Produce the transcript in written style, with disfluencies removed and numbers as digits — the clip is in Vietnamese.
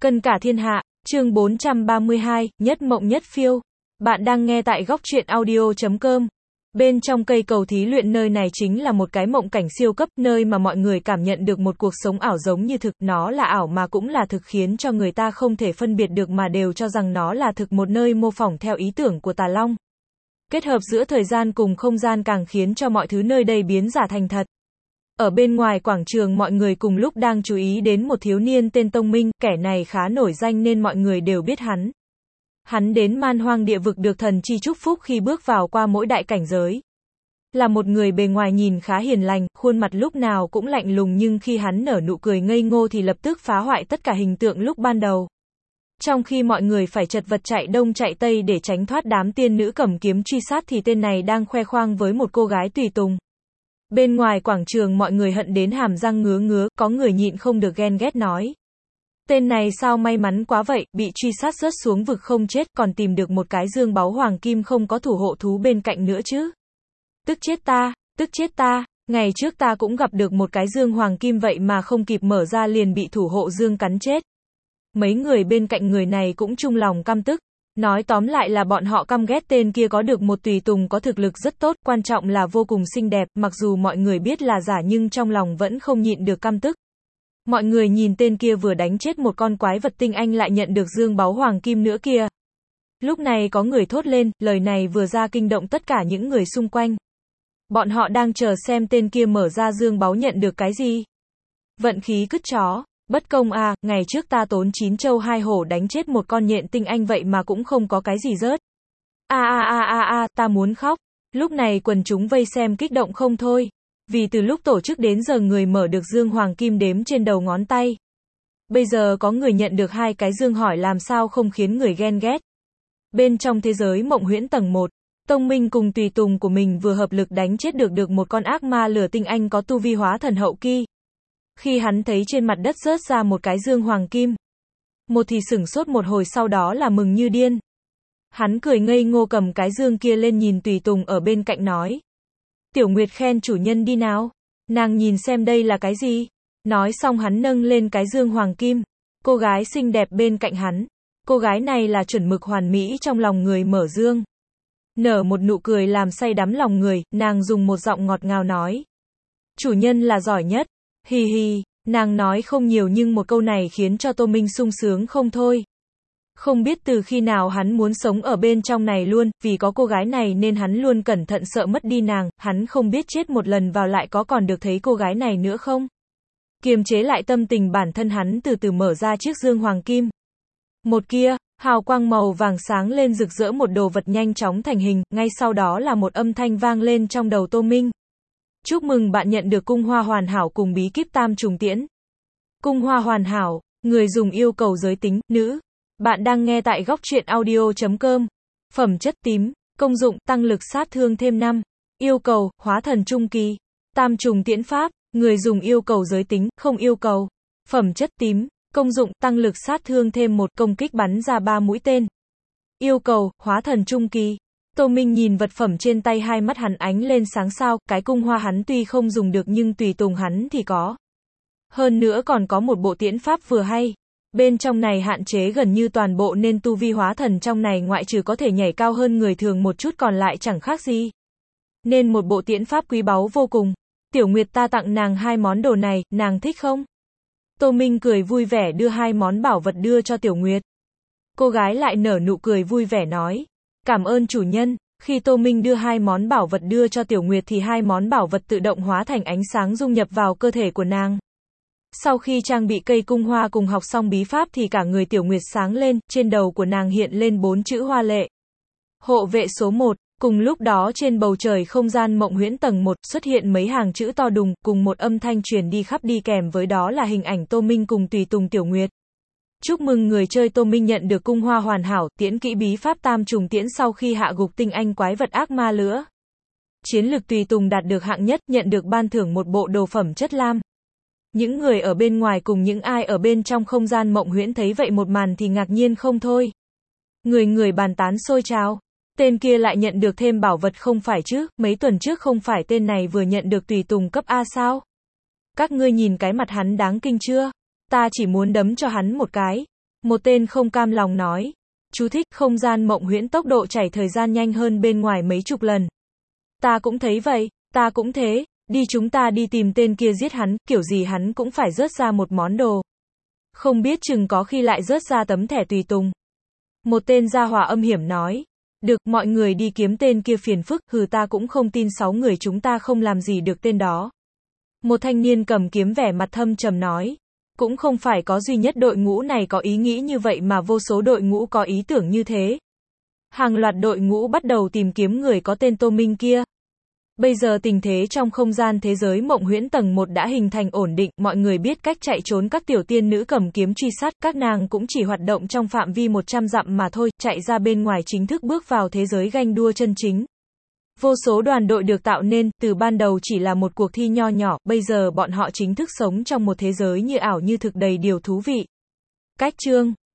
Cân cả thiên hạ, chương 432, nhất mộng nhất phiêu. Bạn đang nghe tại góc truyện audio.com. Bên trong cây cầu thí luyện, nơi này chính là một cái mộng cảnh siêu cấp, nơi mà mọi người cảm nhận được một cuộc sống ảo giống như thực, nó là ảo mà cũng là thực, khiến cho người ta không thể phân biệt được mà đều cho rằng nó là thực, một nơi mô phỏng theo ý tưởng của Tà Long. Kết hợp giữa thời gian cùng không gian càng khiến cho mọi thứ nơi đây biến giả thành thật. Ở bên ngoài quảng trường, mọi người cùng lúc đang chú ý đến một thiếu niên tên Tông Minh, kẻ này khá nổi danh nên mọi người đều biết hắn. Hắn đến Man Hoang địa vực được thần chi chúc phúc khi bước vào qua mỗi đại cảnh giới. Là một người bề ngoài nhìn khá hiền lành, khuôn mặt lúc nào cũng lạnh lùng, nhưng khi hắn nở nụ cười ngây ngô thì lập tức phá hoại tất cả hình tượng lúc ban đầu. Trong khi mọi người phải chật vật chạy đông chạy tây để tránh thoát đám tiên nữ cầm kiếm truy sát thì tên này đang khoe khoang với một cô gái tùy tùng. Bên ngoài quảng trường mọi người hận đến hàm răng ngứa ngứa, có người nhịn không được ghen ghét nói. Tên này sao may mắn quá vậy, bị truy sát rớt xuống vực không chết, còn tìm được một cái dương báu hoàng kim không có thủ hộ thú bên cạnh nữa chứ. Tức chết ta, ngày trước ta cũng gặp được một cái dương hoàng kim vậy mà không kịp mở ra liền bị thủ hộ dương cắn chết. Mấy người bên cạnh người này cũng chung lòng căm tức. Nói tóm lại là bọn họ căm ghét tên kia có được một tùy tùng có thực lực rất tốt, quan trọng là vô cùng xinh đẹp, mặc dù mọi người biết là giả nhưng trong lòng vẫn không nhịn được căm tức. Mọi người nhìn tên kia vừa đánh chết một con quái vật tinh anh lại nhận được dương báu hoàng kim nữa kìa. Lúc này có người thốt lên, lời này vừa ra kinh động tất cả những người xung quanh. Bọn họ đang chờ xem tên kia mở ra dương báu nhận được cái gì. Vận khí cứt chó. Bất công à, ngày trước ta tốn 9 trâu 2 hổ đánh chết một con nhện tinh anh vậy mà cũng không có cái gì rớt. Ta muốn khóc. Lúc này quần chúng vây xem kích động không thôi. Vì từ lúc tổ chức đến giờ người mở được dương hoàng kim đếm trên đầu ngón tay. Bây giờ có người nhận được 2 cái dương, hỏi làm sao không khiến người ghen ghét. Bên trong thế giới mộng huyễn tầng 1, Tông Minh cùng tùy tùng của mình vừa hợp lực đánh chết được một con ác ma lửa tinh anh có tu vi hóa thần hậu kỳ. Khi hắn thấy trên mặt đất rớt ra một cái dương hoàng kim, một thì sửng sốt một hồi, sau đó là mừng như điên. Hắn cười ngây ngô cầm cái dương kia lên nhìn tùy tùng ở bên cạnh nói. Tiểu Nguyệt khen chủ nhân đi nào. Nàng nhìn xem đây là cái gì. Nói xong hắn nâng lên cái dương hoàng kim. Cô gái xinh đẹp bên cạnh hắn. Cô gái này là chuẩn mực hoàn mỹ trong lòng người mở dương. Nở một nụ cười làm say đắm lòng người, nàng dùng một giọng ngọt ngào nói. Chủ nhân là giỏi nhất. Hi hi, nàng nói không nhiều nhưng một câu này khiến cho Tô Minh sung sướng không thôi. Không biết từ khi nào hắn muốn sống ở bên trong này luôn, vì có cô gái này nên hắn luôn cẩn thận sợ mất đi nàng, hắn không biết chết một lần vào lại có còn được thấy cô gái này nữa không. Kiềm chế lại tâm tình bản thân, hắn từ từ mở ra chiếc dương hoàng kim. Một kia, hào quang màu vàng sáng lên rực rỡ, một đồ vật nhanh chóng thành hình, ngay sau đó là một âm thanh vang lên trong đầu Tô Minh. Chúc mừng bạn nhận được cung hoa hoàn hảo cùng bí kíp tam trùng tiễn. Cung hoa hoàn hảo, người dùng yêu cầu giới tính, nữ. Bạn đang nghe tại góc truyện audio.com. Phẩm chất tím, công dụng, tăng lực sát thương thêm 5. Yêu cầu, hóa thần trung kỳ. Tam trùng tiễn pháp, người dùng yêu cầu giới tính, không yêu cầu. Phẩm chất tím, công dụng, tăng lực sát thương thêm 1, công kích bắn ra 3 mũi tên. Yêu cầu, hóa thần trung kỳ. Tô Minh nhìn vật phẩm trên tay, hai mắt hắn ánh lên sáng sao, cái cung hoa hắn tuy không dùng được nhưng tùy tùng hắn thì có. Hơn nữa còn có một bộ tiễn pháp vừa hay. Bên trong này hạn chế gần như toàn bộ nên tu vi hóa thần trong này ngoại trừ có thể nhảy cao hơn người thường một chút còn lại chẳng khác gì. Nên một bộ tiễn pháp quý báu vô cùng. Tiểu Nguyệt, ta tặng nàng 2 món đồ này, nàng thích không? Tô Minh cười vui vẻ đưa 2 món bảo vật đưa cho Tiểu Nguyệt. Cô gái lại nở nụ cười vui vẻ nói. Cảm ơn chủ nhân. Khi Tô Minh đưa 2 món bảo vật đưa cho Tiểu Nguyệt thì 2 món bảo vật tự động hóa thành ánh sáng dung nhập vào cơ thể của nàng. Sau khi trang bị cây cung hoa cùng học xong bí pháp thì cả người Tiểu Nguyệt sáng lên, trên đầu của nàng hiện lên 4 chữ hoa lệ. Hộ vệ số 1, cùng lúc đó trên bầu trời không gian mộng huyễn tầng 1 xuất hiện mấy hàng chữ to đùng, cùng một âm thanh truyền đi khắp, đi kèm với đó là hình ảnh Tô Minh cùng tùy tùng Tiểu Nguyệt. Chúc mừng người chơi Tô Minh nhận được cung hoa hoàn hảo, tiễn kỹ bí pháp tam trùng tiễn sau khi hạ gục tinh anh quái vật ác ma lửa. Chiến lực tùy tùng đạt được hạng nhất, nhận được ban thưởng một bộ đồ phẩm chất lam. Những người ở bên ngoài cùng những ai ở bên trong không gian mộng huyễn thấy vậy một màn thì ngạc nhiên không thôi. Người bàn tán xôi trào. Tên kia lại nhận được thêm bảo vật không phải chứ, mấy tuần trước không phải tên này vừa nhận được tùy tùng cấp A sao? Các ngươi nhìn cái mặt hắn đáng kinh chưa? Ta chỉ muốn đấm cho hắn một cái. Một tên không cam lòng nói. Chú thích, không gian mộng huyễn tốc độ chảy thời gian nhanh hơn bên ngoài mấy chục lần. Ta cũng thấy vậy, ta cũng thế, đi chúng ta đi tìm tên kia giết hắn, kiểu gì hắn cũng phải rớt ra một món đồ. Không biết chừng có khi lại rớt ra tấm thẻ tùy tùng. Một tên gia hỏa âm hiểm nói. Được, mọi người đi kiếm tên kia phiền phức, hừ ta cũng không tin 6 người chúng ta không làm gì được tên đó. Một thanh niên cầm kiếm vẻ mặt thâm trầm nói. Cũng không phải có duy nhất đội ngũ này có ý nghĩ như vậy mà vô số đội ngũ có ý tưởng như thế. Hàng loạt đội ngũ bắt đầu tìm kiếm người có tên Tô Minh kia. Bây giờ tình thế trong không gian thế giới mộng huyễn tầng 1 đã hình thành ổn định, mọi người biết cách chạy trốn, các tiểu tiên nữ cầm kiếm truy sát, các nàng cũng chỉ hoạt động trong phạm vi 100 dặm mà thôi, chạy ra bên ngoài chính thức bước vào thế giới ganh đua chân chính. Vô số đoàn đội được tạo nên, từ ban đầu chỉ là một cuộc thi nho nhỏ, bây giờ bọn họ chính thức sống trong một thế giới như ảo như thực đầy điều thú vị. Cách chương